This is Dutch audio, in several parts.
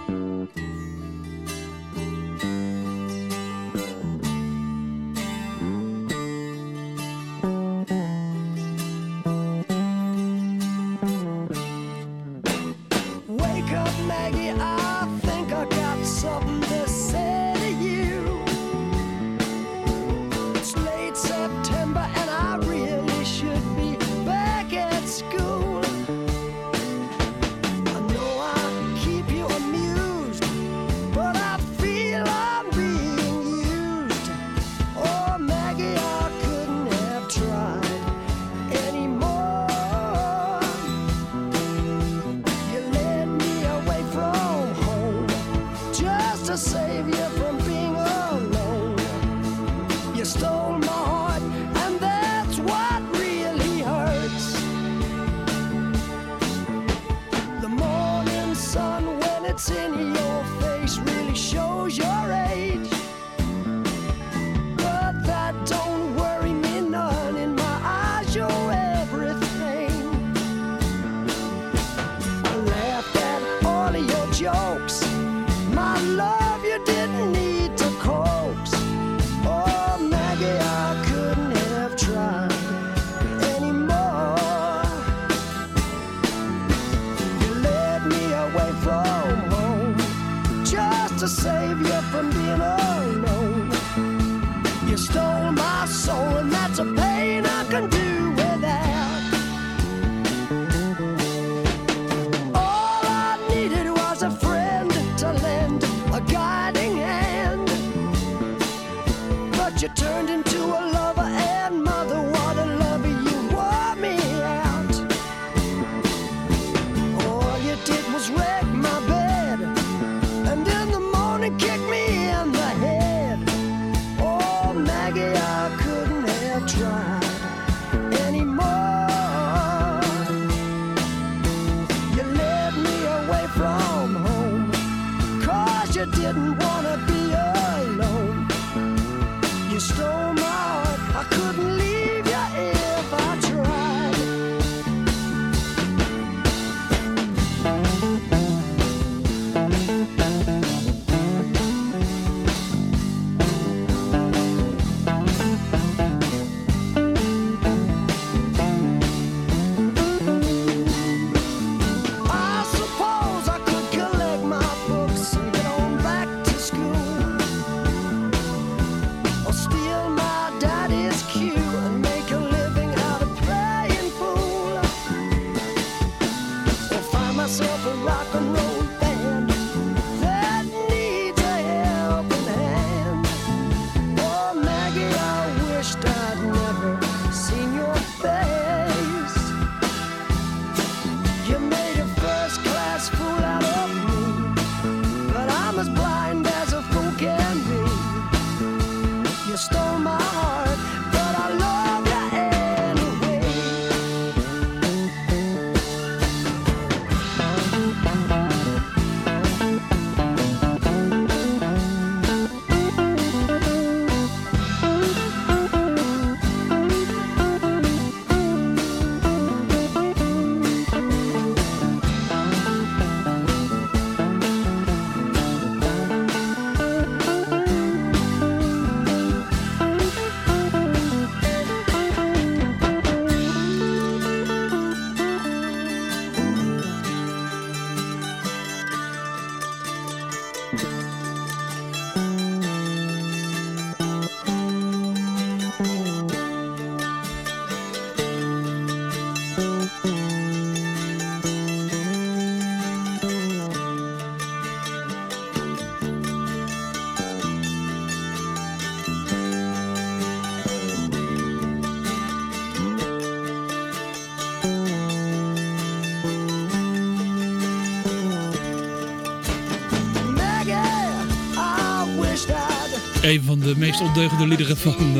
Een van de meest ondeugende liederen van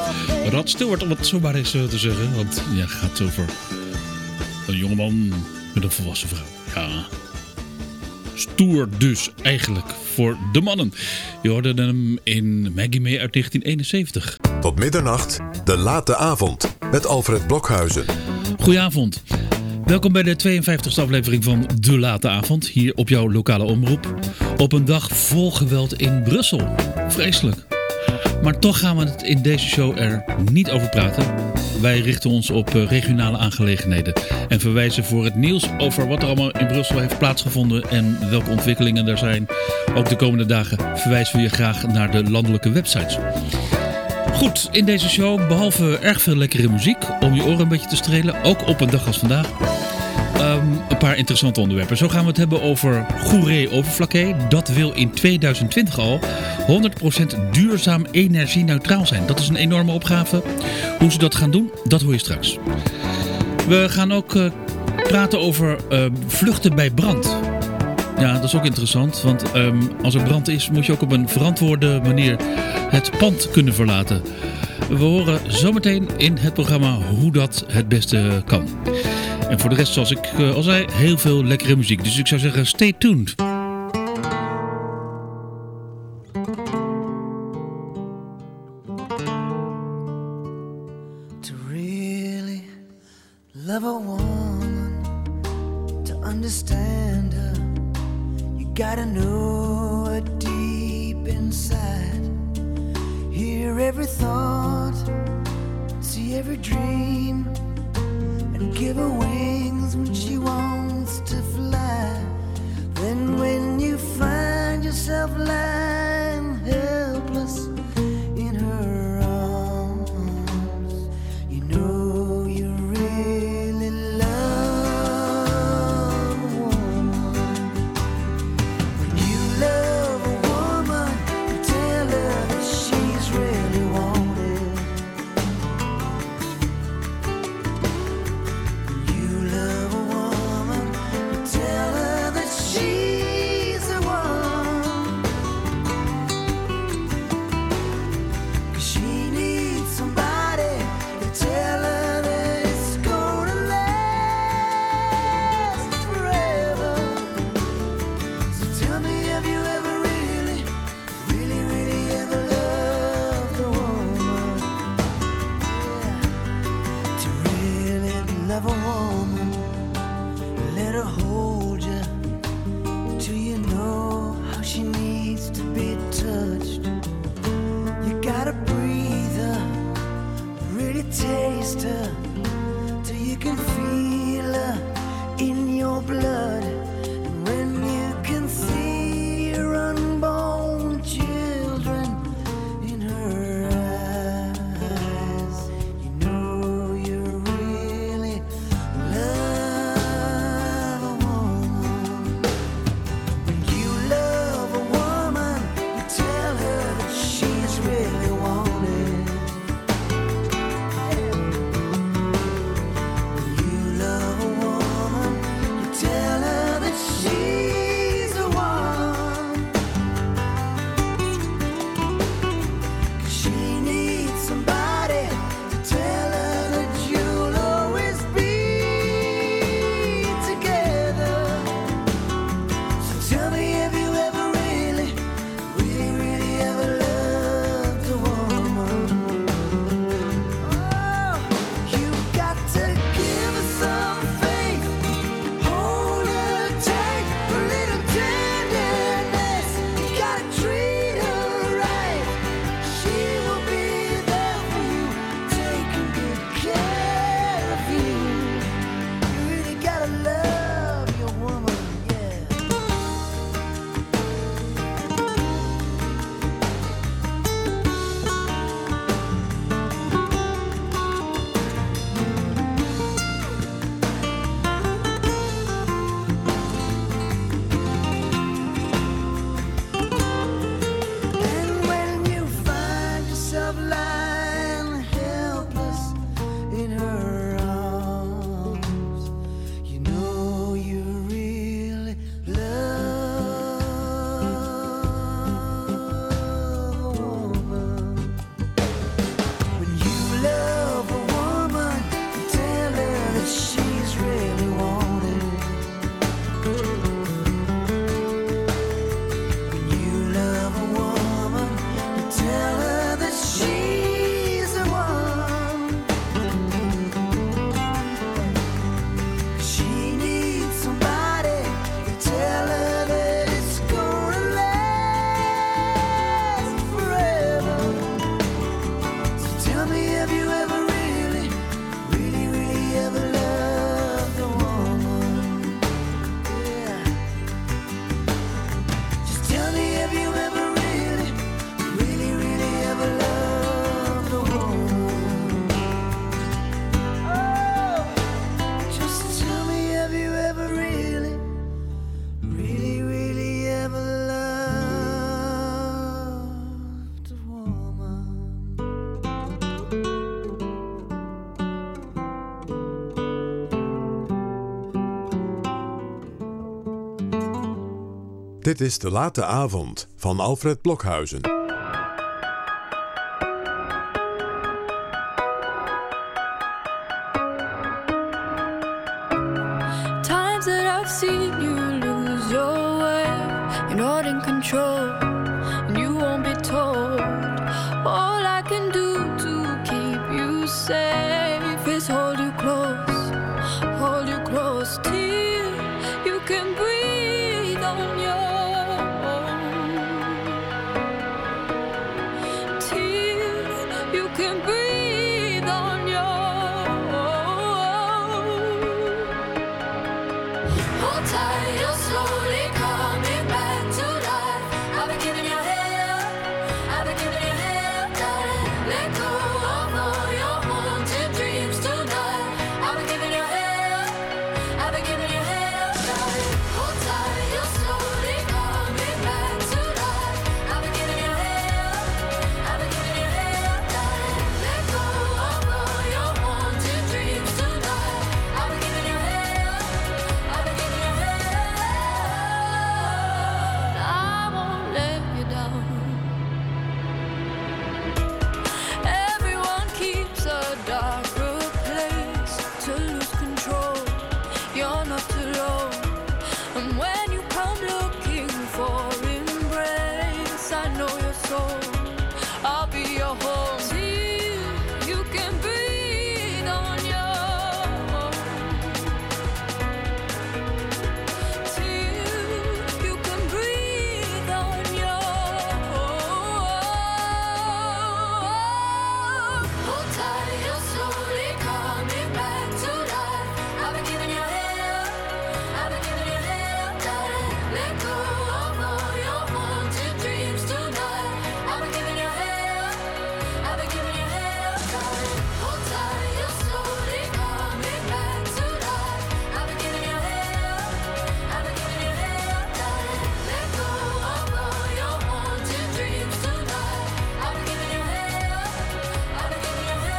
Rod Stewart, om het zo maar eens te zeggen. Want ja, het gaat over een jongeman met een volwassen vrouw. Ja, stoer dus eigenlijk voor de mannen. Je hoorde hem in Maggie May uit 1971. Tot middernacht, de late avond met Alfred Blokhuizen. Goedenavond. Welkom bij de 52e aflevering van De Late Avond, hier op jouw lokale omroep. Op een dag vol geweld in Brussel. Vreselijk. Maar toch gaan we het in deze show er niet over praten. Wij richten ons op regionale aangelegenheden en verwijzen voor het nieuws over wat er allemaal in Brussel heeft plaatsgevonden en welke ontwikkelingen er zijn. Ook de komende dagen verwijzen we je graag naar de landelijke websites. Goed, in deze show, behalve erg veel lekkere muziek om je oren een beetje te strelen, ook op een dag als vandaag, een paar interessante onderwerpen. Zo gaan we het hebben over Goeree-Overflakkee. Dat wil in 2020 al 100% duurzaam energie-neutraal zijn. Dat is een enorme opgave. Hoe ze dat gaan doen, dat hoor je straks. We gaan ook praten over vluchten bij brand. Ja, dat is ook interessant, want als er brand is, moet je ook op een verantwoorde manier het pand kunnen verlaten. We horen zometeen in het programma hoe dat het beste kan. En voor de rest, zoals ik al zei, heel veel lekkere muziek. Dus ik zou zeggen, stay tuned. To really love a woman, to understand her, you gotta know her deep inside. Hear every thought, see every dream, and give her wings when she wants to fly. Then when you find yourself lying helpless in her arms, you know you really love a woman. When you love a woman, you tell her that she's really wanted. You love a woman, Dit is De Late Avond van Alfred Blokhuizen. Times that I've seen you lose your way, you're not in control, and you won't be told. All I can do to keep you safe is hold you close till you can breathe on your own. Till you can breathe on your own. Hold tight, you're slowly coming back to life. I've been giving you hell, I've been giving you hell, darling. Let go of all your haunted dreams tonight. I've been giving you hell, I've been giving you hell, darling. Hold tight, you're slowly coming back to life. I've been giving you hell, I've been giving you hell, darling. Let go of all your haunted dreams tonight. I've been giving you hell, I've been giving you hell. I won't let you down. Everyone keeps a darker place to lose control. You're not alone. And when you come looking for embrace, I know your soul. I'll be your home till you can breathe on your own. Till you can breathe on your own. Hold tight, you're slowly coming back to life. I've been giving you hell, I've been giving you hell, darling. Let go of all your haunted dreams tonight. I've been giving you hell, I've been giving you hell, darling. Hold tight, you're slowly coming back to life. I've been giving you hell, I've been giving you hell, darling. Let go of all your haunted dreams tonight. I've been giving you hell, I've been giving you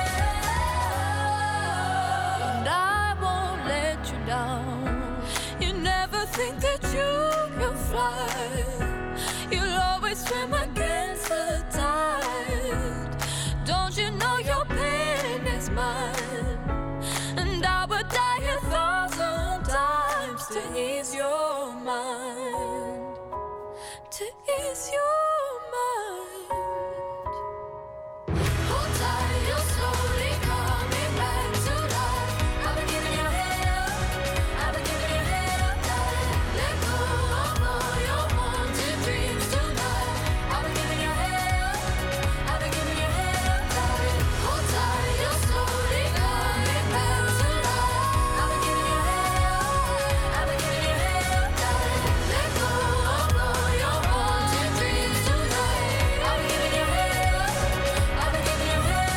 hell, and I won't let you down. You never think that you can fly. You'll always swim against the tide. Don't you know your pain is mine? And I would die 1,000 times to ease your mind. To ease your mind. Hold tight, you're slowly coming back to life. I've been giving you hell, I've been giving you hell, darling. Let go of all your haunted dreams tonight. I've been giving you hell, I've been giving you hell, darling. Hold tight, you're slowly coming back to life. I've been giving you hell, I've been giving you hell, darling. Let go of all your haunted dreams tonight. I've been giving you hell, I've been giving you hell.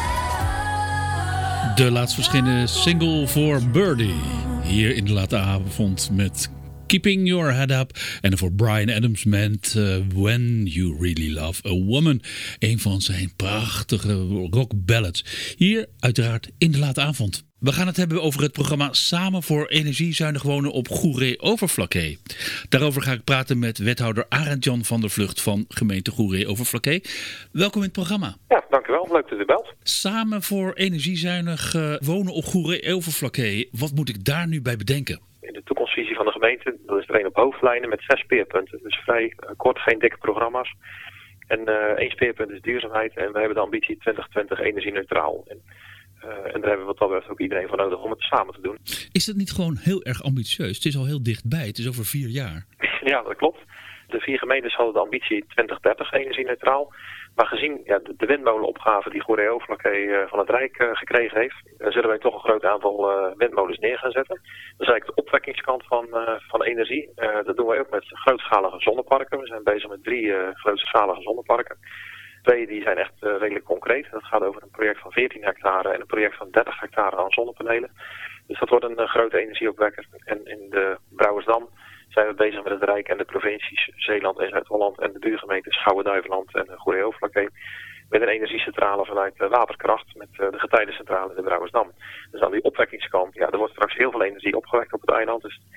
De laatst verschenen single voor Birdie. Hier in De Late Avond met Keeping Your Head Up. En voor Bryan Adams met When You Really Love a Woman. Een van zijn prachtige rock ballads. Hier uiteraard in De Late Avond. We gaan het hebben over het programma Samen voor energiezuinig wonen op Goeree-Overflakkee. Daarover ga ik praten met wethouder Arend-Jan van der Vlugt van gemeente Goeree-Overflakkee. Welkom in het programma. Ja, dank u wel. Leuk dat u belt. Samen voor energiezuinig wonen op Goeree-Overflakkee. Wat moet ik daar nu bij bedenken? In de toekomstvisie van de gemeente, dat is er een op hoofdlijnen met 6 speerpunten. Dus vrij kort, geen dikke programma's. En 1 speerpunt is duurzaamheid. En we hebben de ambitie 2020 energie-neutraal. En daar hebben we wat dat betreft ook iedereen voor nodig om het samen te doen. Is dat niet gewoon heel erg ambitieus? Het is al heel dichtbij. Het is over 4 jaar. Ja, dat klopt. De 4 gemeentes hadden de ambitie 2030 energie-neutraal. Maar gezien de windmolenopgave die Goeree-Overflakkee van het Rijk gekregen heeft, zullen wij toch een groot aantal windmolens neer gaan zetten. Dat is eigenlijk de opwekkingskant van energie. Dat doen wij ook met grootschalige zonneparken. We zijn bezig met 3 grootschalige zonneparken. 2 die zijn echt redelijk concreet. Dat gaat over een project van 14 hectare en een project van 30 hectare aan zonnepanelen. Dus dat wordt een grote energieopwekker. En in de Brouwersdam zijn we bezig met het Rijk en de provincies Zeeland en Zuid-Holland en de buurgemeenten Schouwen-Duiveland en Goeree-Overflakkee. Met een energiecentrale vanuit waterkracht met de getijdencentrale in de Brouwersdam. Dus aan die opwekkingskant, er wordt straks heel veel energie opgewekt op het eiland. Dus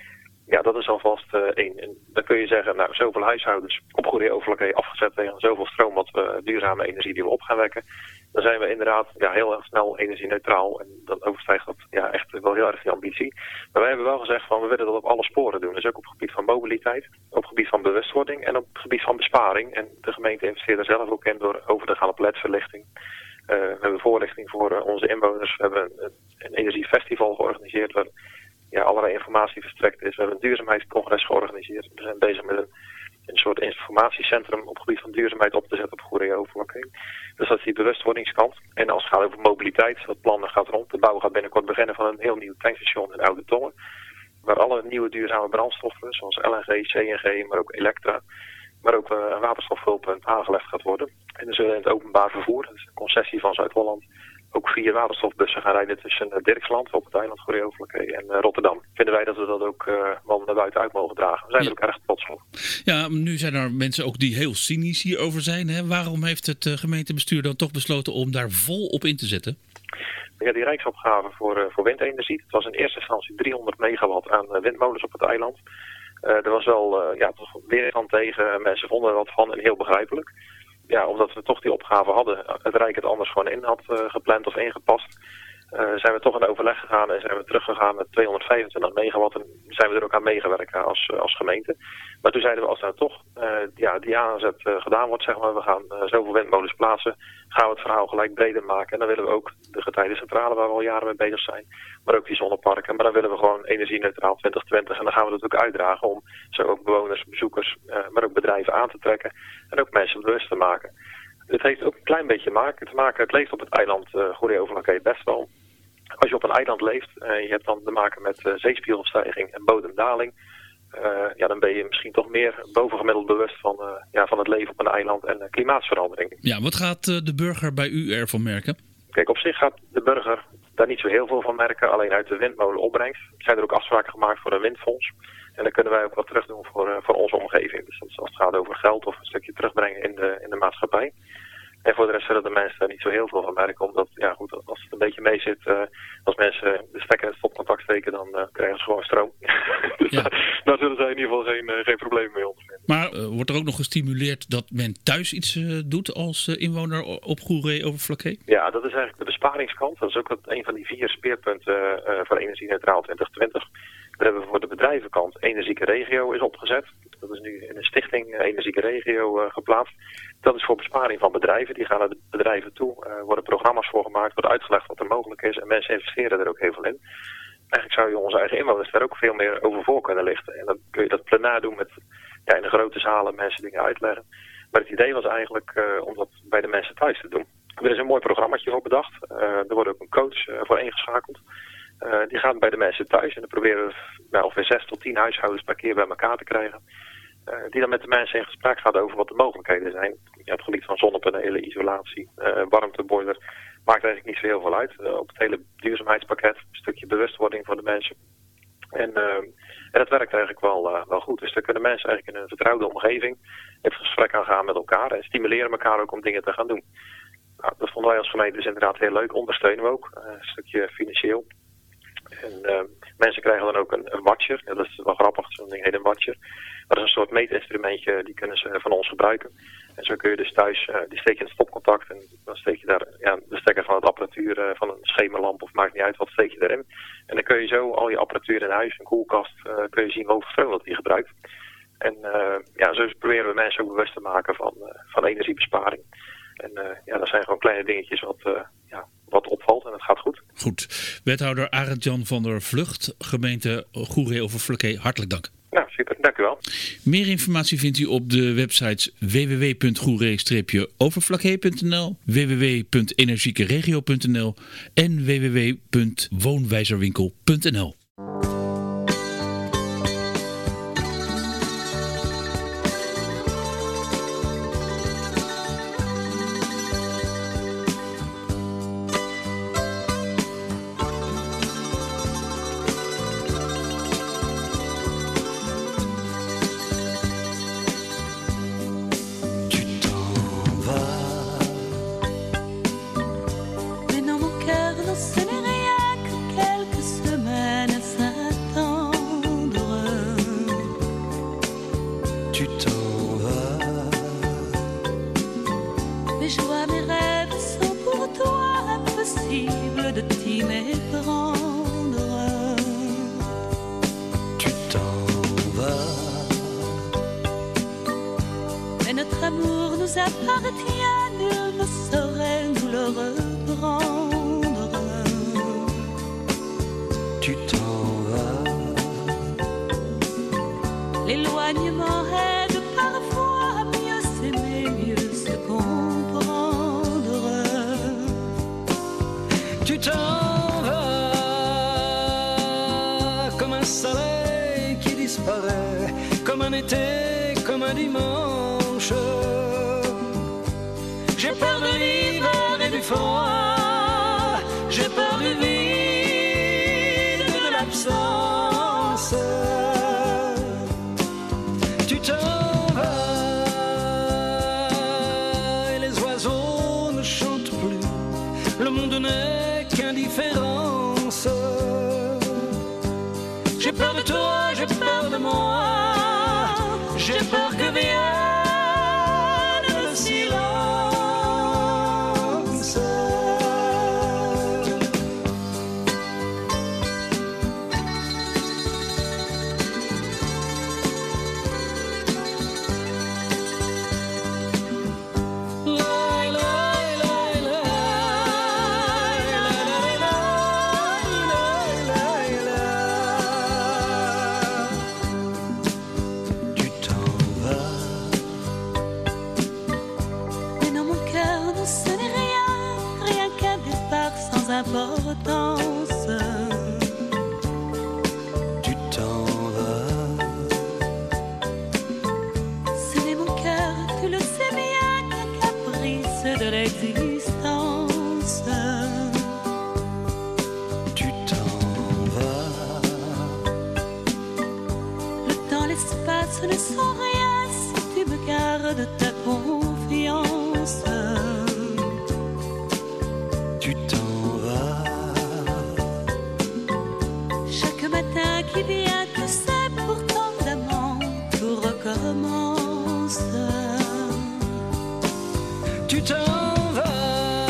Ja, dat is alvast één. En dan kun je zeggen, nou, zoveel huishoudens op Goeree-Overflakkee afgezet tegen zoveel stroom wat we duurzame energie die we op gaan wekken. Dan zijn we inderdaad heel erg snel energie-neutraal. En dan overstijgt dat echt wel heel erg die ambitie. Maar wij hebben wel gezegd van we willen dat op alle sporen doen. Dus ook op het gebied van mobiliteit, op het gebied van bewustwording en op het gebied van besparing. En de gemeente investeert er zelf ook in door over te gaan op LED-verlichting. We hebben voorlichting voor onze inwoners. We hebben een energiefestival georganiseerd waar allerlei informatie verstrekt is. We hebben een duurzaamheidscongres georganiseerd. We zijn bezig met een soort informatiecentrum op het gebied van duurzaamheid op te zetten op Goeree-Overflakkee. Dus dat is die bewustwordingskant. En als het gaat over mobiliteit, dat plan gaat rond. De bouw gaat binnenkort beginnen van een heel nieuw tankstation in Oude Tongen. Waar alle nieuwe duurzame brandstoffen, zoals LNG, CNG, maar ook Elektra, maar ook een waterstofvulpunt aangelegd gaat worden. En er zullen in het openbaar vervoer, dat is een concessie van Zuid-Holland, ook 4 waterstofbussen gaan rijden tussen Dirksland op het eiland Goeree-Overflakkee en Rotterdam. Vinden wij dat we dat ook wel naar buiten uit mogen dragen. We zijn er ook erg trots op. Ja, nu zijn er mensen ook die heel cynisch hierover zijn. Hè? Waarom heeft het gemeentebestuur dan toch besloten om daar vol op in te zetten? Ja, die rijksopgave voor windenergie. Het was in eerste instantie 300 megawatt aan windmolens op het eiland. Er was wel toch weerstand tegen. Mensen vonden er wat van en heel begrijpelijk. Ja, omdat we toch die opgave hadden, het Rijk het anders gewoon in had gepland of ingepast, zijn we toch in overleg gegaan en zijn we teruggegaan met 225 megawatt en zijn we er ook aan meegewerkt als gemeente. Maar toen zeiden we, als nou toch die aanzet gedaan wordt, zeg maar, we gaan zoveel windmolens plaatsen, gaan we het verhaal gelijk breder maken. En dan willen we ook de getijdencentrale waar we al jaren mee bezig zijn, maar ook die zonneparken. Maar dan willen we gewoon energie-neutraal 2020 en dan gaan we dat ook uitdragen om zo ook bewoners, bezoekers, maar ook bedrijven aan te trekken en ook mensen bewust te maken. Het heeft ook een klein beetje te maken. Het leeft op het eiland Goeree-Overflakkee best wel. Als je op een eiland leeft, je hebt dan te maken met zeespiegelstijging en bodemdaling. Dan ben je misschien toch meer bovengemiddeld bewust van het leven op een eiland en klimaatsverandering. Ja, wat gaat de burger bij u ervan merken? Kijk, op zich gaat de burger daar niet zo heel veel van merken. Alleen uit de windmolenopbrengst zijn er ook afspraken gemaakt voor een windfonds. En dan kunnen wij ook wat terug doen voor onze omgeving. Dus dat is als het gaat over geld of een stukje terugbrengen in de maatschappij. En voor de rest zullen de mensen daar niet zo heel veel van merken. Omdat, als het een beetje mee zit, als mensen de stekker in het stopcontact steken, dan krijgen ze gewoon stroom. Dus daar zullen zij in ieder geval geen probleem mee ondervinden. Maar wordt er ook nog gestimuleerd dat men thuis iets doet als inwoner op Goeree-Overflakkee? Ja, dat is eigenlijk de besparingskant. Dat is ook een van die 4 speerpunten voor Energie-neutraal 2020. Daar hebben we voor de bedrijvenkant Energieke Regio is opgezet. Dat is nu in een stichting Energieke Regio geplaatst. Dat is voor besparing van bedrijven. Die gaan naar de bedrijven toe. Worden programma's voor gemaakt. Wordt uitgelegd wat er mogelijk is. En mensen investeren er ook heel veel in. Eigenlijk zou je onze eigen inwoners daar ook veel meer over voor kunnen lichten. En dan kun je dat plenair doen met in de grote zalen mensen dingen uitleggen. Maar het idee was eigenlijk om dat bij de mensen thuis te doen. Er is een mooi programmaatje voor bedacht. Er wordt ook een coach voor ingeschakeld. Die gaat bij de mensen thuis en dan proberen we ongeveer 6 tot 10 huishoudens per keer bij elkaar te krijgen. Die dan met de mensen in gesprek gaat over wat de mogelijkheden zijn. Ja, het gebied van zonnepanelen, isolatie, warmteboiler. Maakt eigenlijk niet zo heel veel uit. Op het hele duurzaamheidspakket, een stukje bewustwording voor de mensen. En dat werkt eigenlijk wel goed. Dus dan kunnen mensen eigenlijk in een vertrouwde omgeving het gesprek aangaan met elkaar. En stimuleren elkaar ook om dingen te gaan doen. Nou, dat vonden wij als gemeente dus inderdaad heel leuk. Ondersteunen we ook. Een stukje financieel. En mensen krijgen dan ook een watcher. Ja, dat is wel grappig, zo'n ding heet een watcher. Dat is een soort meetinstrumentje, die kunnen ze van ons gebruiken. En zo kun je dus thuis, die steek je in het stopcontact en dan steek je daar de stekker van het apparatuur, van een schemerlamp of maakt niet uit, wat steek je erin. En dan kun je zo al je apparatuur in huis, een koelkast, kun je zien hoeveel stroom dat die gebruikt. En zo proberen we mensen ook bewust te maken van energiebesparing. En dat zijn gewoon kleine dingetjes wat opvalt en het gaat goed. Goed. Wethouder Arend-Jan van der Vlucht, gemeente Goeree-Overflakkee, hartelijk dank. Nou, super. Dank u wel. Meer informatie vindt u op de websites www.goeree-overflakkee.nl, www.energiekeregio.nl en www.woonwijzerwinkel.nl. Mais dans mon cœur, non, ce n'est rien que quelques semaines. tu t'en vas. Mes joies, mes rêves sont pour toi impossible de t'y méprendre. Tu t'en vas. Mais notre amour nous appartient, nul ne saurait nous le reprendre. Tu t'en vas. L'éloignement aide parfois à mieux s'aimer, mieux se comprendre. Tu t'en vas comme un soleil qui disparaît, comme un été, comme un dimanche. J'ai peur de l'hiver et du froid, j'ai peur du vide et de l'absence. Tu t'en vas et les oiseaux ne chantent plus, le monde n'est qu'indifférence. J'ai peur de toi, j'ai peur de moi, j'ai peur que vienne le silence. Tu t'en vas. Mais dans mon cœur, non, ce n'est rien, rien qu'un départ sans importance. Tu t'en vas. Ce n'est mon cœur, tu le sais bien, qu'un caprice de l'existence. Tu t'en vas. Le temps, l'espace ne sont rien si tu me gardes ta confiance. Tu t'en vas. Chaque matin qui vient, tu sais, pour tant d'amants, tout recommence. Tu t'en vas.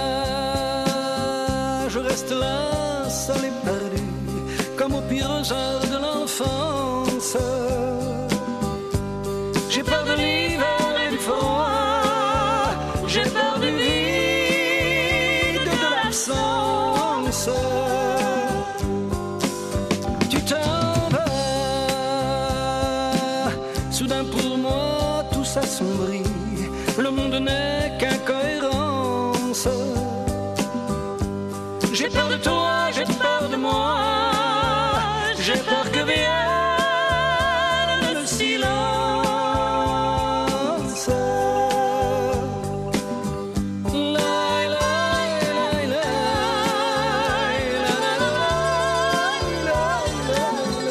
Je reste là, seul et perdu, comme au pire heure de l'enfance. J'ai peur de l'hiver et du froid, j'ai peur du vide et de l'absence. Tu t'en vas. Soudain pour moi tout s'assombrit, le monde n'est qu'incohérence. J'ai peur de toi, j'ai peur de moi, j'ai peur que vienne le silence. La, la, la, la, la, la, la,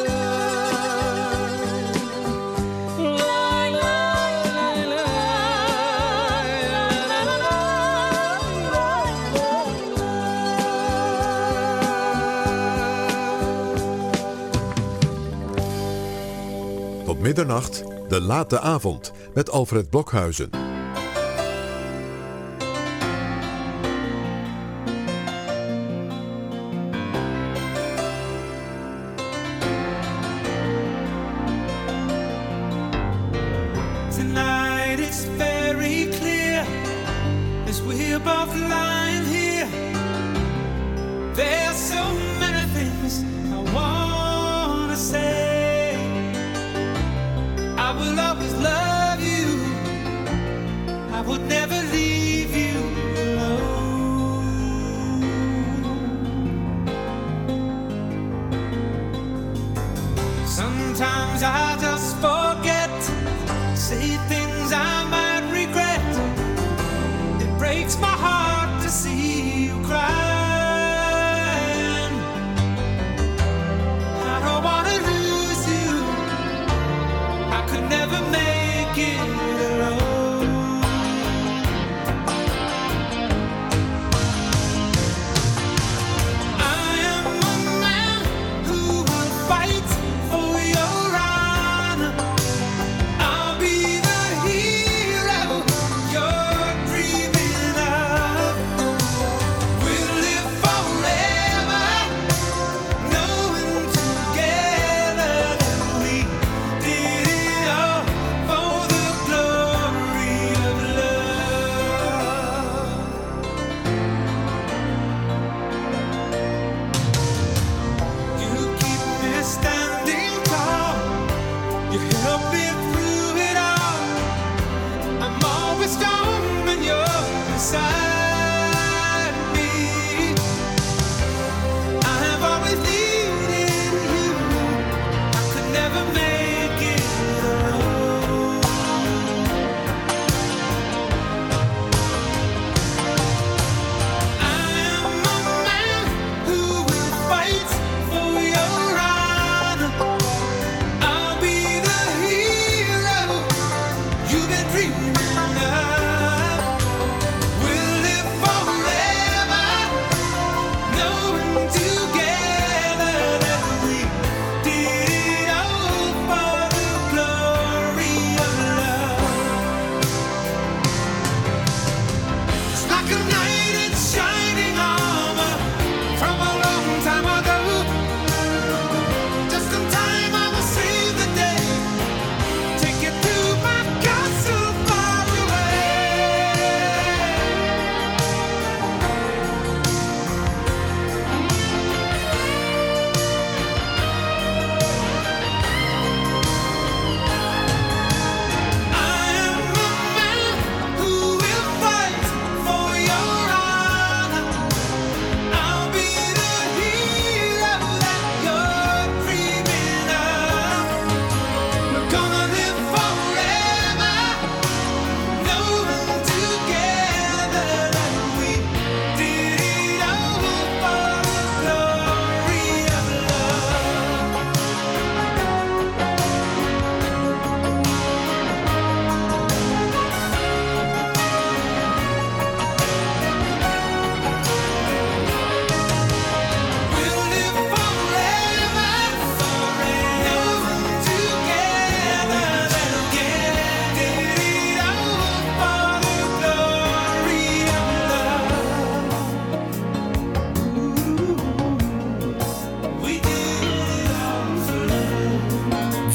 Tot middernacht, de late avond, met Alfred Blokhuizen. Tonight it's very clear as we're both lying here. There's so many things I wanna say. I will always love you. I would never leave you alone. Sometimes I just forget, say things I might regret. It breaks my heart to see you crying. I don't wanna lose you. I could never make it alone. I am a man who will fight for your honor. I'll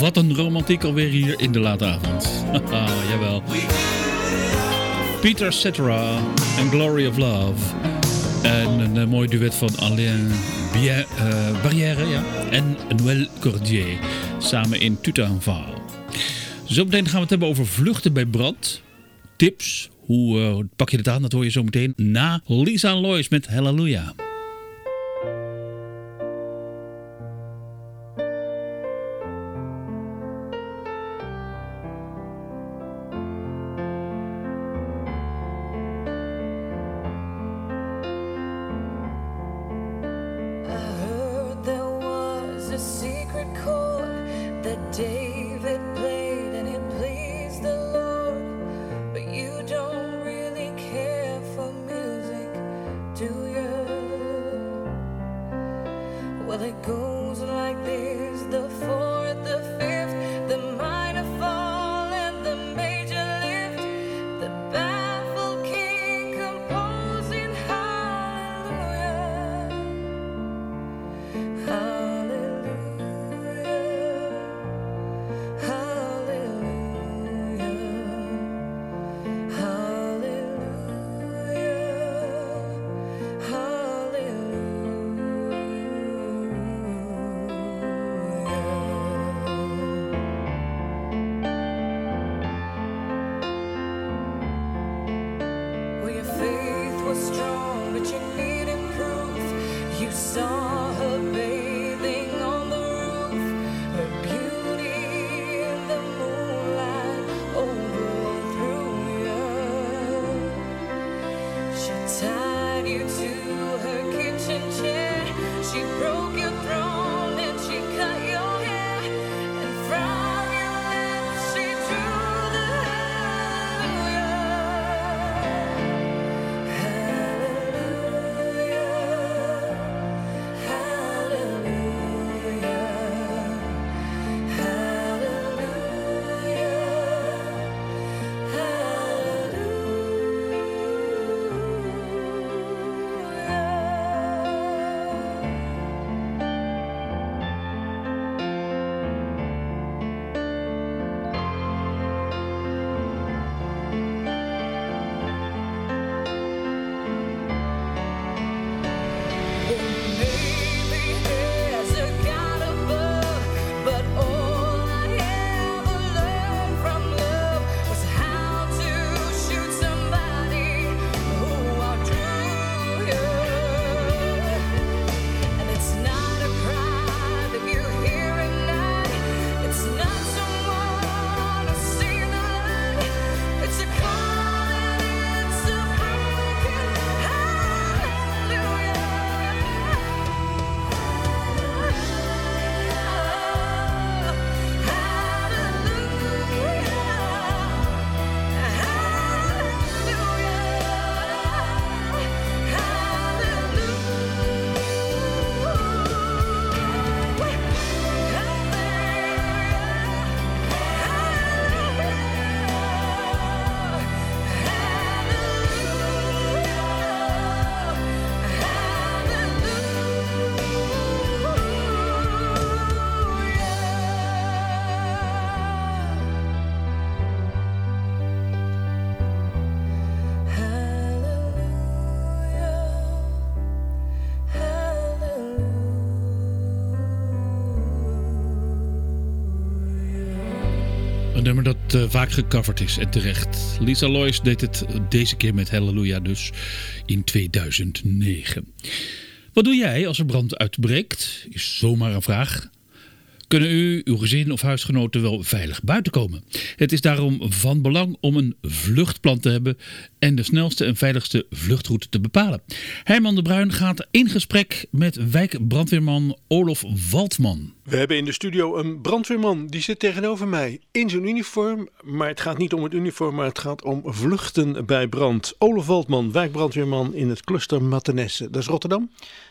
Wat een romantiek alweer hier in de late avond. Haha, jawel. Peter Cetera en Glory of Love. En een mooi duet van Alain Barrière, ja. En Noël Cordier. Samen in Tout un Val. Zometeen gaan we het hebben over vluchten bij brand. Tips. Hoe pak je het aan? Dat hoor je zo meteen na Lisa Lois met Hallelujah. Een nummer dat vaak gecoverd is en terecht. Lisa Lois deed het deze keer met Hallelujah dus in 2009. Wat doe jij als er brand uitbreekt? Is zomaar een vraag. Kunnen u, uw gezin of huisgenoten wel veilig buiten komen? Het is daarom van belang om een vluchtplan te hebben en de snelste en veiligste vluchtroute te bepalen. Herman de Bruin gaat in gesprek met wijkbrandweerman Olof Waldman. We hebben in de studio een brandweerman, die zit tegenover mij in zijn uniform. Maar het gaat niet om het uniform, maar het gaat om vluchten bij brand. Olof Waldman, wijkbrandweerman in het cluster Mathenesse. Dat is Rotterdam?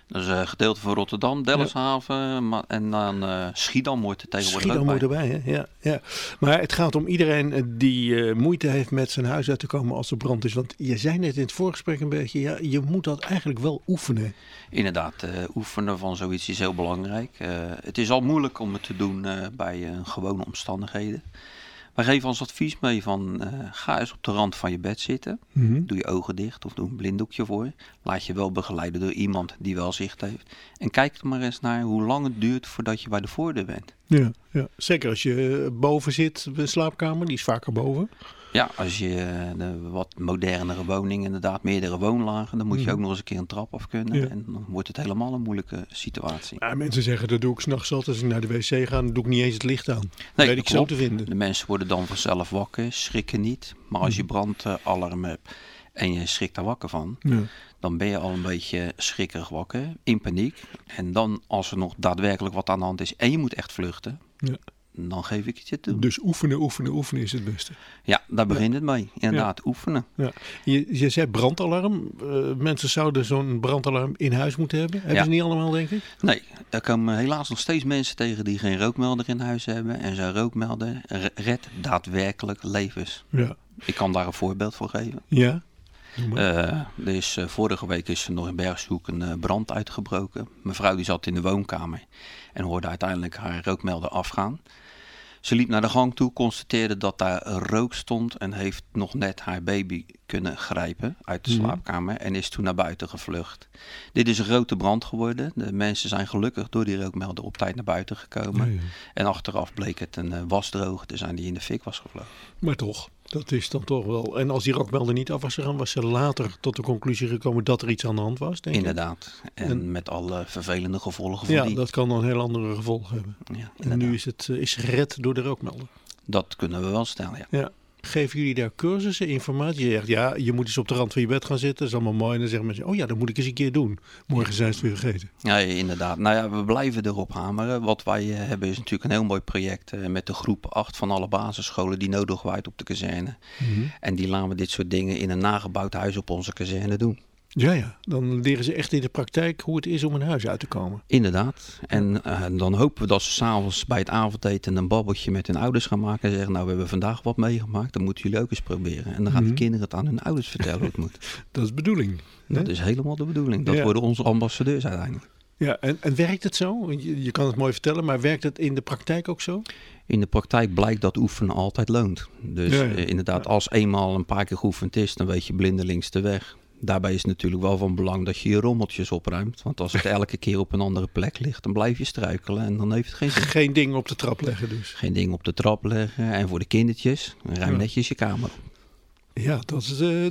Dat is een gedeelte van Rotterdam, Delfshaven en dan Schiedam wordt er tegenwoordig Schiedam ook moet bij. erbij, hè? Ja, ja. Maar het gaat om iedereen die moeite heeft met zijn huis uit te komen als er brand is. Want je zei net in het voorgesprek een beetje, ja, je moet dat eigenlijk wel oefenen. Inderdaad, oefenen van zoiets is heel belangrijk. Het is al moeilijk om het te doen bij gewone omstandigheden. Wij geven ons advies mee van ga eens op de rand van je bed zitten. Doe je ogen dicht of doe een blinddoekje voor. Laat je wel begeleiden door iemand die wel zicht heeft. En kijk er maar eens naar hoe lang het duurt voordat je bij de voordeur bent. Ja, ja. Zeker als je boven zit, de slaapkamer, die is vaker boven. Ja, als je de wat modernere woning, inderdaad meerdere woonlagen, dan moet je ook nog eens een keer een trap af kunnen. Ja. En dan wordt het helemaal een moeilijke situatie. Ja, mensen zeggen, dat doe ik 's nachts altijd. Als ik naar de wc ga, dan doe ik niet eens het licht aan. Nee, weet ik zo klopt. te vinden. De mensen worden dan vanzelf wakker, schrikken niet. Maar als je brandalarm hebt en je schrikt daar wakker van, Ja. dan ben je al een beetje schrikkerig wakker, in paniek. En dan als er nog daadwerkelijk wat aan de hand is en je moet echt vluchten, Ja. dan geef ik het je toe. Dus oefenen is het beste. Ja, daar begint het mee. Inderdaad, oefenen. Ja. Je zei brandalarm. Mensen zouden zo'n brandalarm in huis moeten hebben. Hebben Ja. ze niet allemaal, denk ik? Nee, er komen helaas nog steeds mensen tegen die geen rookmelder in huis hebben. En zo'n rookmelder redt daadwerkelijk levens. Ja. Ik kan daar een voorbeeld voor geven. Ja? Doe maar. Vorige week is er nog in Bergshoek een brand uitgebroken. Mevrouw die zat in de woonkamer en hoorde uiteindelijk haar rookmelder afgaan. Ze liep naar de gang toe, constateerde dat daar rook stond en heeft nog net haar baby kunnen grijpen uit de slaapkamer en is toen naar buiten gevlucht. Dit is een grote brand geworden. De mensen zijn gelukkig door die rookmelder op tijd naar buiten gekomen. Ja. En achteraf bleek het een wasdroger te zijn die in de fik was gevlogen. Maar toch, dat is dan toch wel... En als die rookmelder niet af was gegaan, was ze later tot de conclusie gekomen dat er iets aan de hand was, denk ik. Inderdaad. En met alle vervelende gevolgen van Ja, die. dat kan dan heel andere gevolgen hebben. Ja, En nu is het gered door de rookmelder. Dat kunnen we wel stellen, ja. Ja. Geven jullie daar cursussen, informatie? Je zegt, ja, je moet eens op de rand van je bed gaan zitten. Dat is allemaal mooi. En dan zeggen mensen, oh ja, dat moet ik eens een keer doen. Morgen zijn ze het weer vergeten. Ja, inderdaad. Nou ja, we blijven erop hameren. Wat wij hebben is natuurlijk een heel mooi project met de groep 8 van alle basisscholen die nodig waait op de kazerne. En die laten we dit soort dingen in een nagebouwd huis op onze kazerne doen. Ja, ja. Dan leren ze echt in de praktijk hoe het is om een huis uit te komen. Inderdaad. En dan hopen we dat ze s'avonds bij het avondeten een babbeltje met hun ouders gaan maken. En zeggen, nou, we hebben vandaag wat meegemaakt. Dan moeten jullie ook eens proberen. En dan gaan de kinderen het aan hun ouders vertellen hoe het moet. Dat is de bedoeling. Hè? Dat is helemaal de bedoeling. Dat Ja. worden onze ambassadeurs uiteindelijk. Ja, en werkt het zo? Je kan het mooi vertellen, maar werkt het in de praktijk ook zo? In de praktijk blijkt dat oefenen altijd loont. Dus Ja, ja. Inderdaad, als eenmaal een paar keer geoefend is, dan weet je blindelings de weg. Daarbij is het natuurlijk wel van belang dat je je rommeltjes opruimt. Want als het elke keer op een andere plek ligt, dan blijf je struikelen en dan heeft het geen zin. Geen ding op de trap leggen dus. Geen ding op de trap leggen. En voor de kindertjes, ruim netjes je kamer op. Ja, dat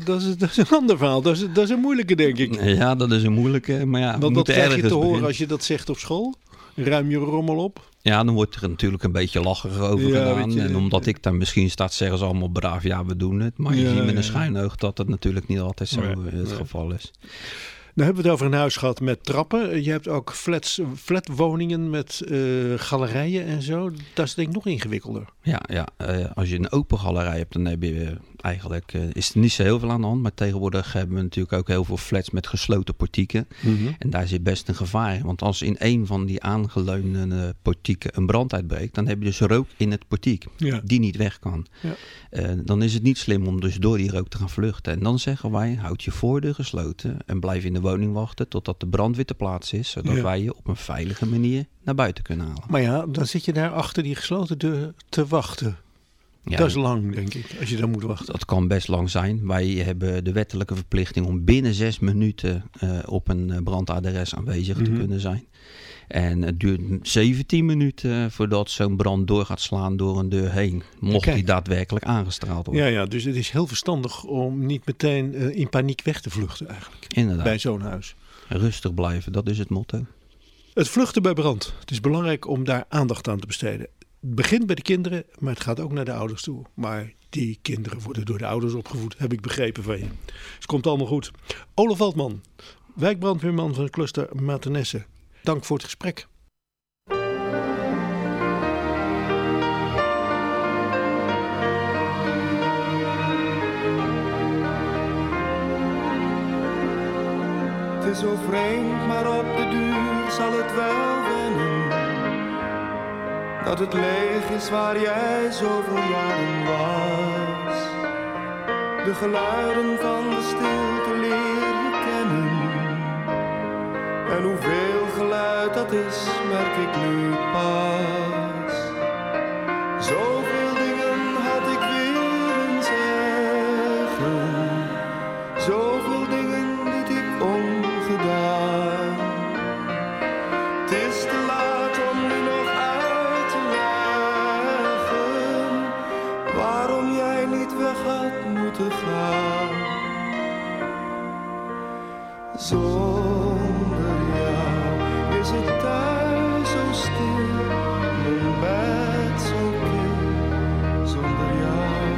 is een ander verhaal. Dat is een moeilijke, denk ik. Ja, dat is een moeilijke, maar ja, we Want dat moeten krijg je ergens te horen beginnen. als je dat zegt op school. Ruim je rommel op. Ja, dan wordt er natuurlijk een beetje lacherig over Ja, gedaan. weet je, En omdat ik daar misschien sta, zeggen ze allemaal braaf, ja, we doen het. Maar je Ja, ziet met ja. een schuin oog dat het natuurlijk niet altijd zo Nee, het nee. geval is. Nou hebben we het over een huis gehad met trappen. Je hebt ook flatwoningen met galerijen en zo. Dat is denk ik nog ingewikkelder. Ja, als je een open galerij hebt, dan heb je eigenlijk, is er niet zo heel veel aan de hand. Maar tegenwoordig hebben we natuurlijk ook heel veel flats met gesloten portieken. En daar zit best een gevaar in. Want als in een van die aangeleunde portieken een brand uitbreekt, dan heb je dus rook in het portiek Ja. die niet weg kan. Ja. Dan is het niet slim om dus door die rook te gaan vluchten. En dan zeggen wij, houd je voordeur gesloten en blijf in de woning wachten totdat de brandweer te plaatse is. Zodat Ja. wij je op een veilige manier naar buiten kunnen halen. Maar ja, dan zit je daar achter die gesloten deur te wachten. Ja, Dat is lang, denk ik, als je daar moet wachten. dat kan best lang zijn. Wij hebben de wettelijke verplichting om binnen 6 minuten op een brandadres aanwezig te kunnen zijn. En het duurt 17 minuten voordat zo'n brand door gaat slaan door een deur heen. Mocht Kijk. die daadwerkelijk aangestraald worden. Ja, dus het is heel verstandig om niet meteen in paniek weg te vluchten eigenlijk. Inderdaad. Bij zo'n huis. Rustig blijven, dat is het motto. Het vluchten bij brand. Het is belangrijk om daar aandacht aan te besteden. Het begint bij de kinderen, maar het gaat ook naar de ouders toe. Maar die kinderen worden door de ouders opgevoed, heb ik begrepen van je. Dus het komt allemaal goed. Olaf Waldman, wijkbrandweerman van het cluster Mathenesse. Dank voor het gesprek. Het is zo vreemd, maar op de duur zal het wel wennen. Dat het leeg is waar jij zoveel jaren was. De geluiden van de stilte leer je kennen. En hoeveel geluid dat is, merk ik nu pas. Zoveel dingen had ik willen zeggen. Zoveel dingen liet ik ongedaan. Het is te laat om nu nog uit te leggen waarom jij niet weg had moeten gaan. Zonder jou is het thuis zo stil, mijn bed zo kil. Zonder jou,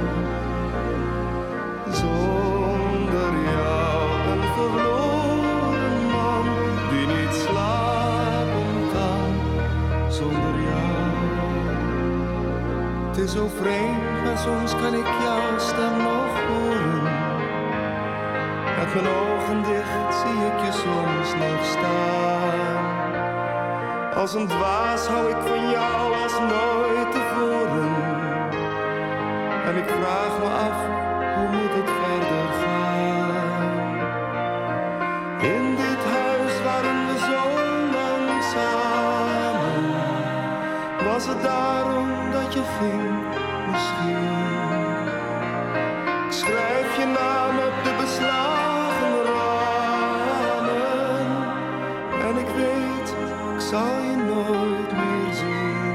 zonder jou een verloren man die niet slapen kan. Zonder jou, het is zo vreemd, maar soms kan ik jouw stem nog horen. Met mijn ogen dicht zie ik je soms nog staan. Als een dwaas hou ik van jou als nooit tevoren. En ik vraag me af, hoe moet het verder gaan? In dit huis waren we zo lang samen. Was het daarom dat je ging, misschien? Ik schrijf je naam op de beslagen ramen. En ik weet, ik zal je nooit meer zien.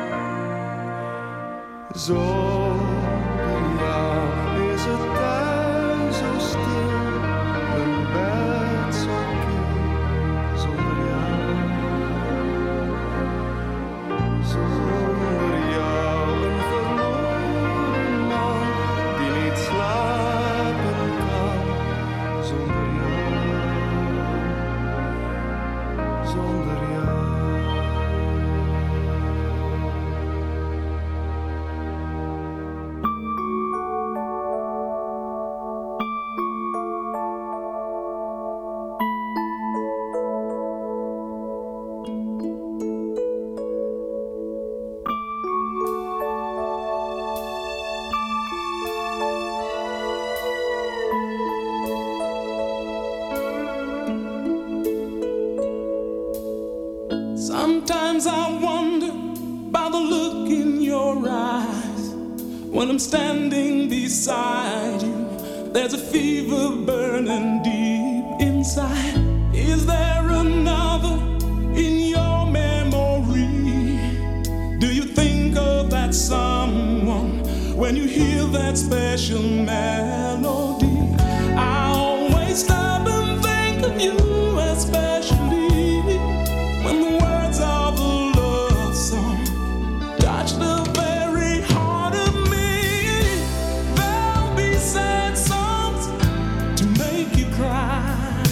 Zonder jou is het thuis zo stil, mijn bed zo kil. Zonder jou, zonder jou een verloren man die niet slapen kan. Zonder jou, zonder jou. Sometimes I wonder by the look in your eyes. When I'm standing beside you, there's a fever burning deep inside. Is there another in your memory? Do you think of that someone when you hear that special melody? I always stop and think of you, especially when the words of a love song touch the very heart of me. There'll be sad songs to make you cry.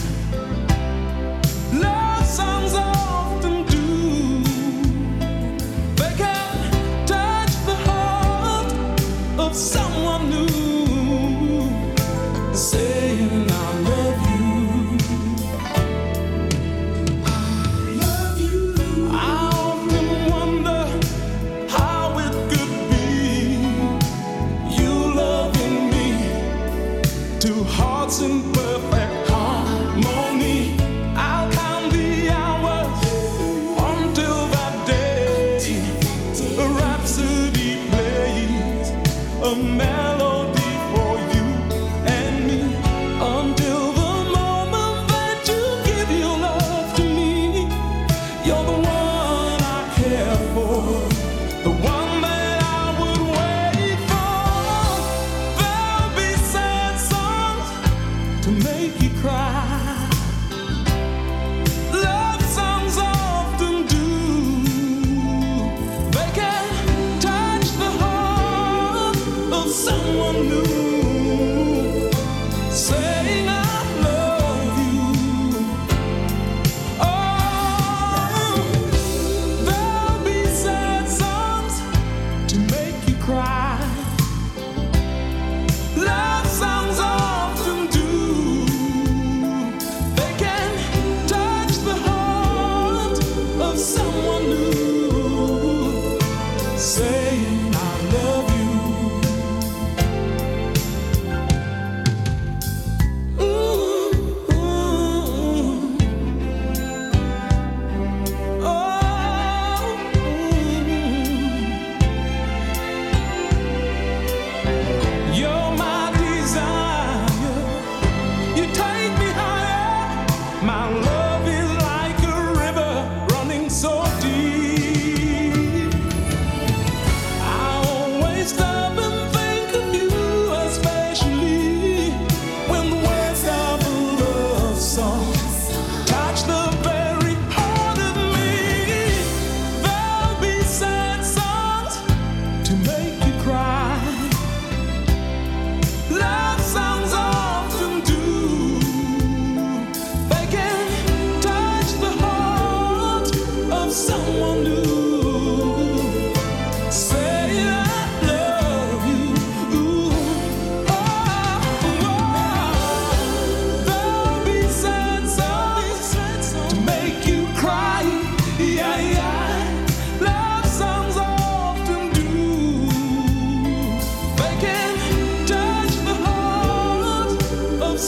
Love songs often do. They can touch the heart of someone new, saying I love you. In perfect harmony, I'll count the hours until that day. A rhapsody plays, a melody for you and me, until the moment that you give your love to me. You're the one I care for, the one that I would wait for. There'll be sad songs to make you cry. Love songs often do. They can touch the heart of someone new, saying I love you. Oh, there'll be sad songs to make you cry. Love songs often do. They can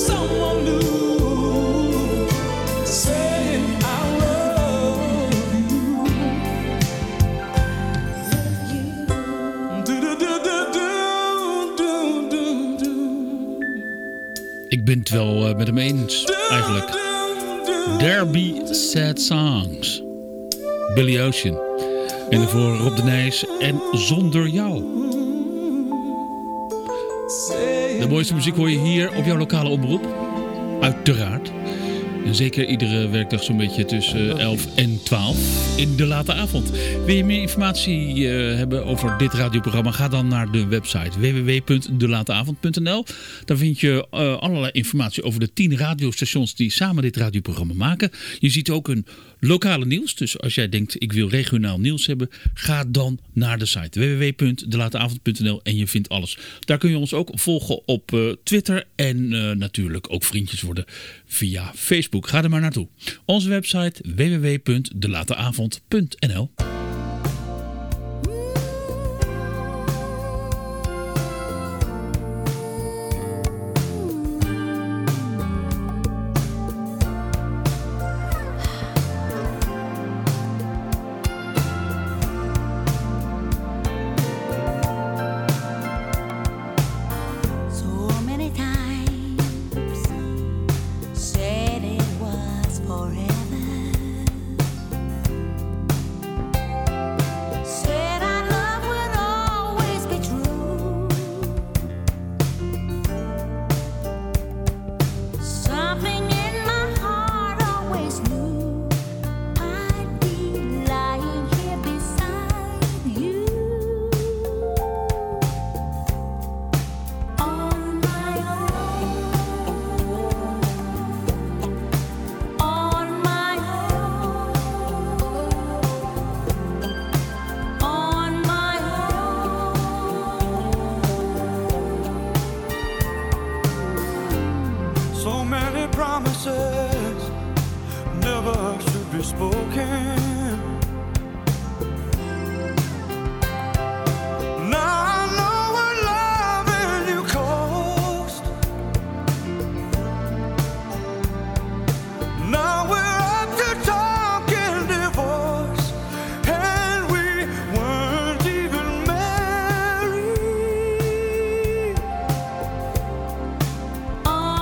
someone new, saying I love you. Ik ben het wel met hem eens, eigenlijk. There Be Sad Songs. Billy Ocean. En daarvoor Rob de Nijs en Zonder Jou. De mooiste muziek hoor je hier op jouw lokale omroep. Uiteraard. En zeker iedere werkdag zo'n beetje tussen 11 en 12 in de late avond. Wil je meer informatie hebben over dit radioprogramma? Ga dan naar de website www.delateavond.nl. Daar vind je allerlei informatie over de 10 radiostations die samen dit radioprogramma maken. Je ziet ook een lokale nieuws. Dus als jij denkt ik wil regionaal nieuws hebben, ga dan naar de site www.delateavond.nl en je vindt alles. Daar kun je ons ook volgen op Twitter en natuurlijk ook vriendjes worden via Facebook. Ga er maar naartoe. Onze website www.delateavond.nl.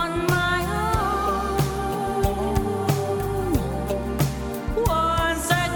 Once I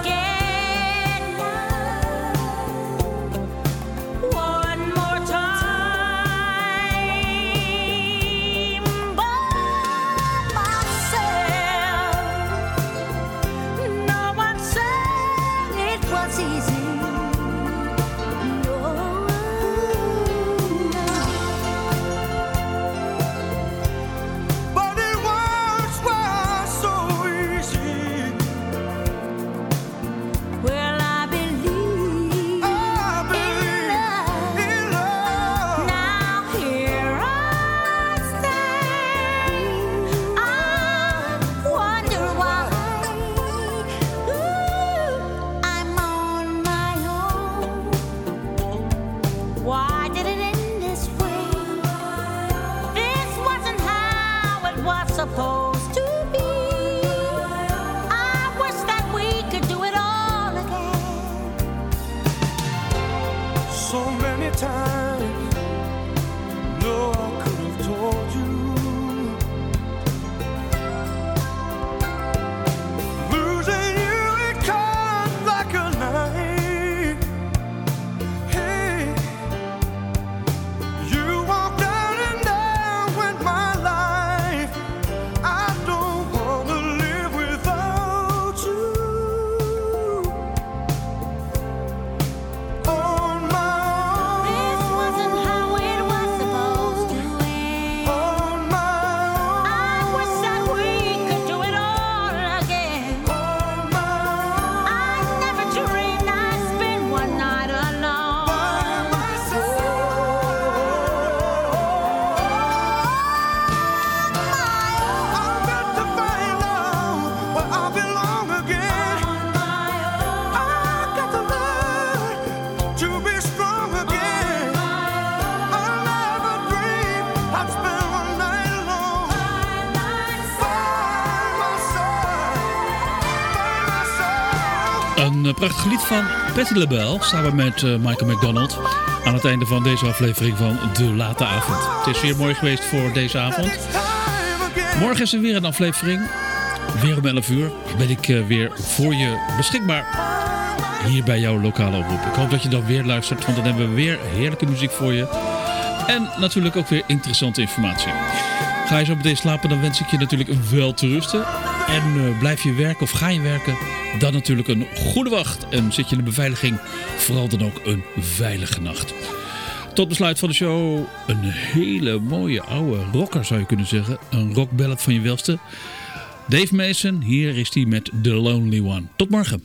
Een prachtig lied van Patti LaBelle samen met Michael McDonald aan het einde van deze aflevering van De Late Avond. Het is weer mooi geweest voor deze avond. Morgen is er weer een aflevering. Weer om 11 uur ben ik weer voor je beschikbaar hier bij jouw lokale omroep. Ik hoop dat je dan weer luistert, want dan hebben we weer heerlijke muziek voor je. En natuurlijk ook weer interessante informatie. Ga je zo meteen slapen, dan wens ik je natuurlijk wel te rusten. En blijf je werken of ga je werken, dan natuurlijk een goede wacht. En zit je in de beveiliging, vooral dan ook een veilige nacht. Tot besluit van de show een hele mooie oude rocker zou je kunnen zeggen. Een rockballad van je welste. Dave Mason, hier is hij met The Lonely One. Tot morgen.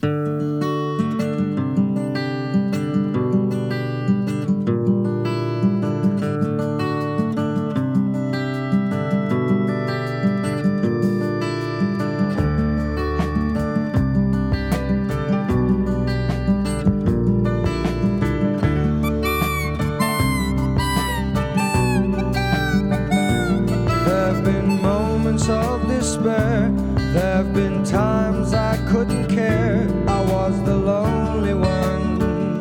Of despair, there have been times I couldn't care. I was the lonely one.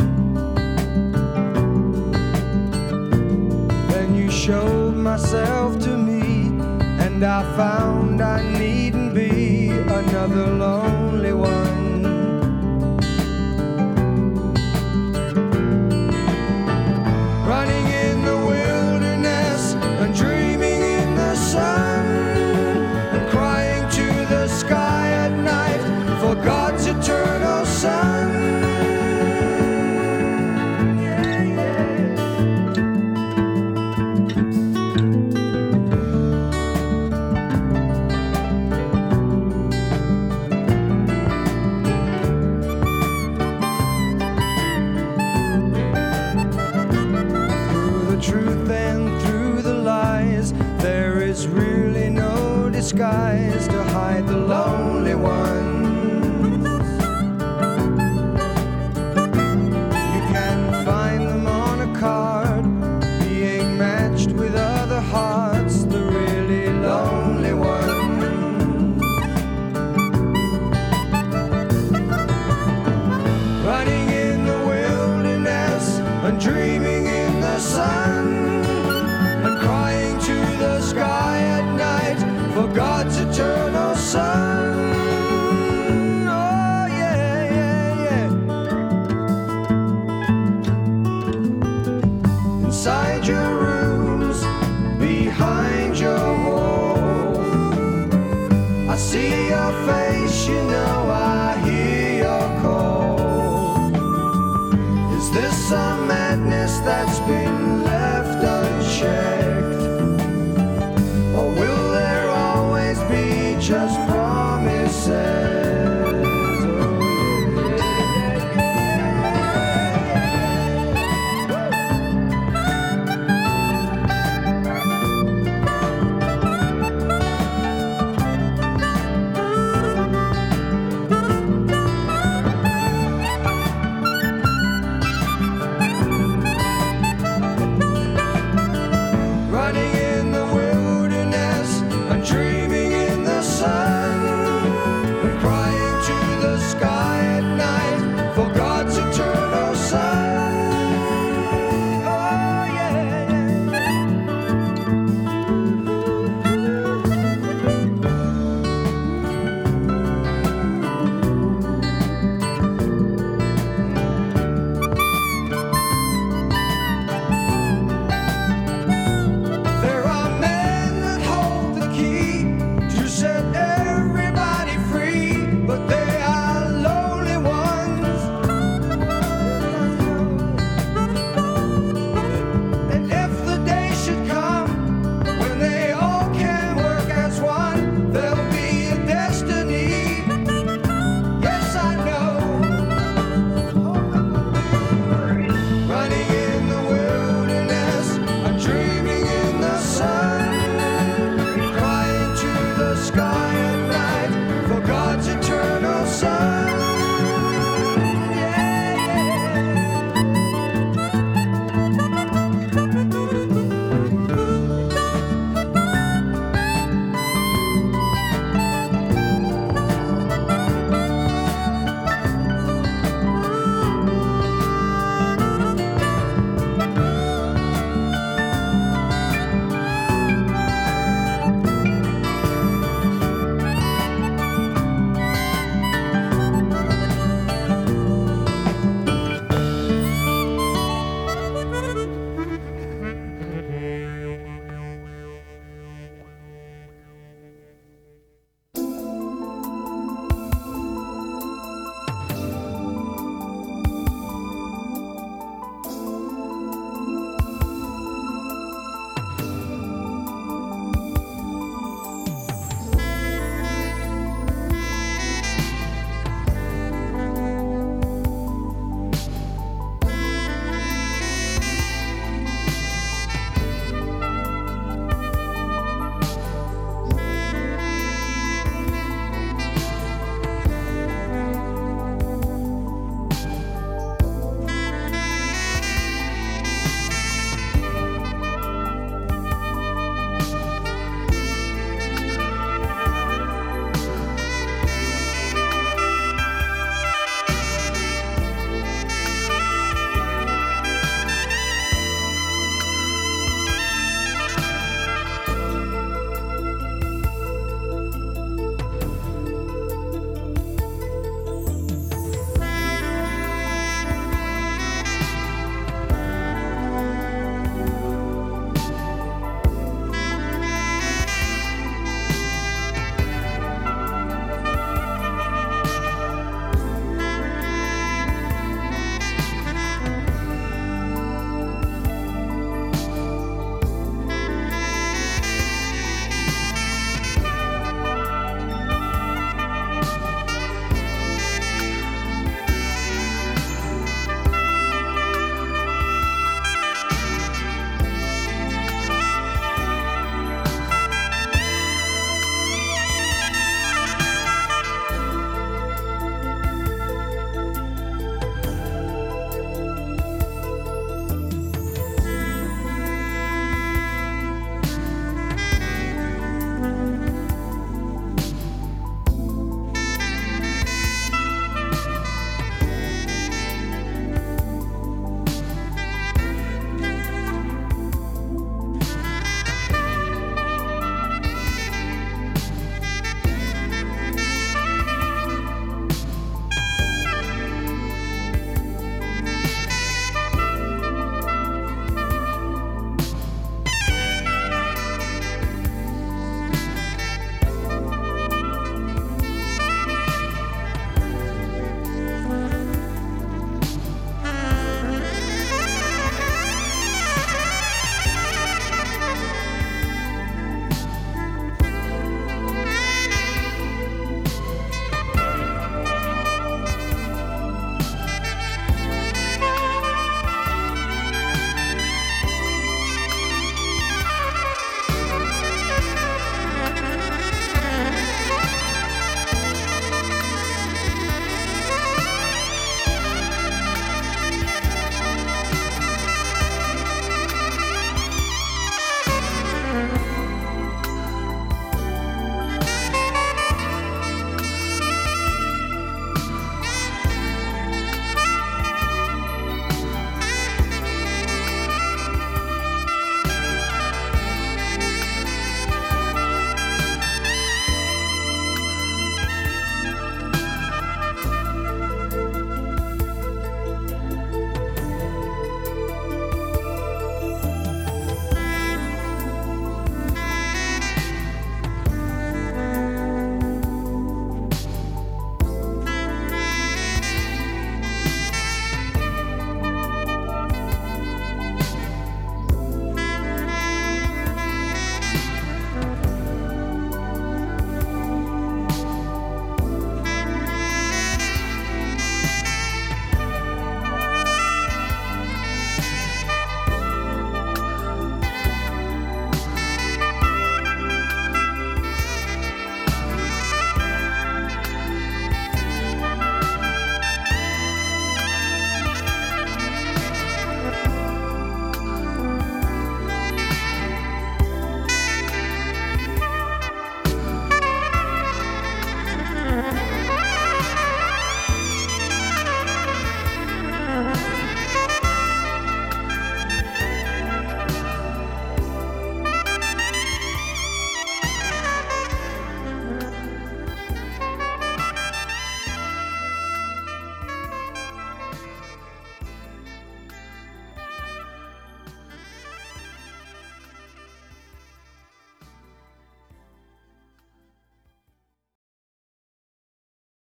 Then you showed myself to me, and I found I needn't be another lonely one.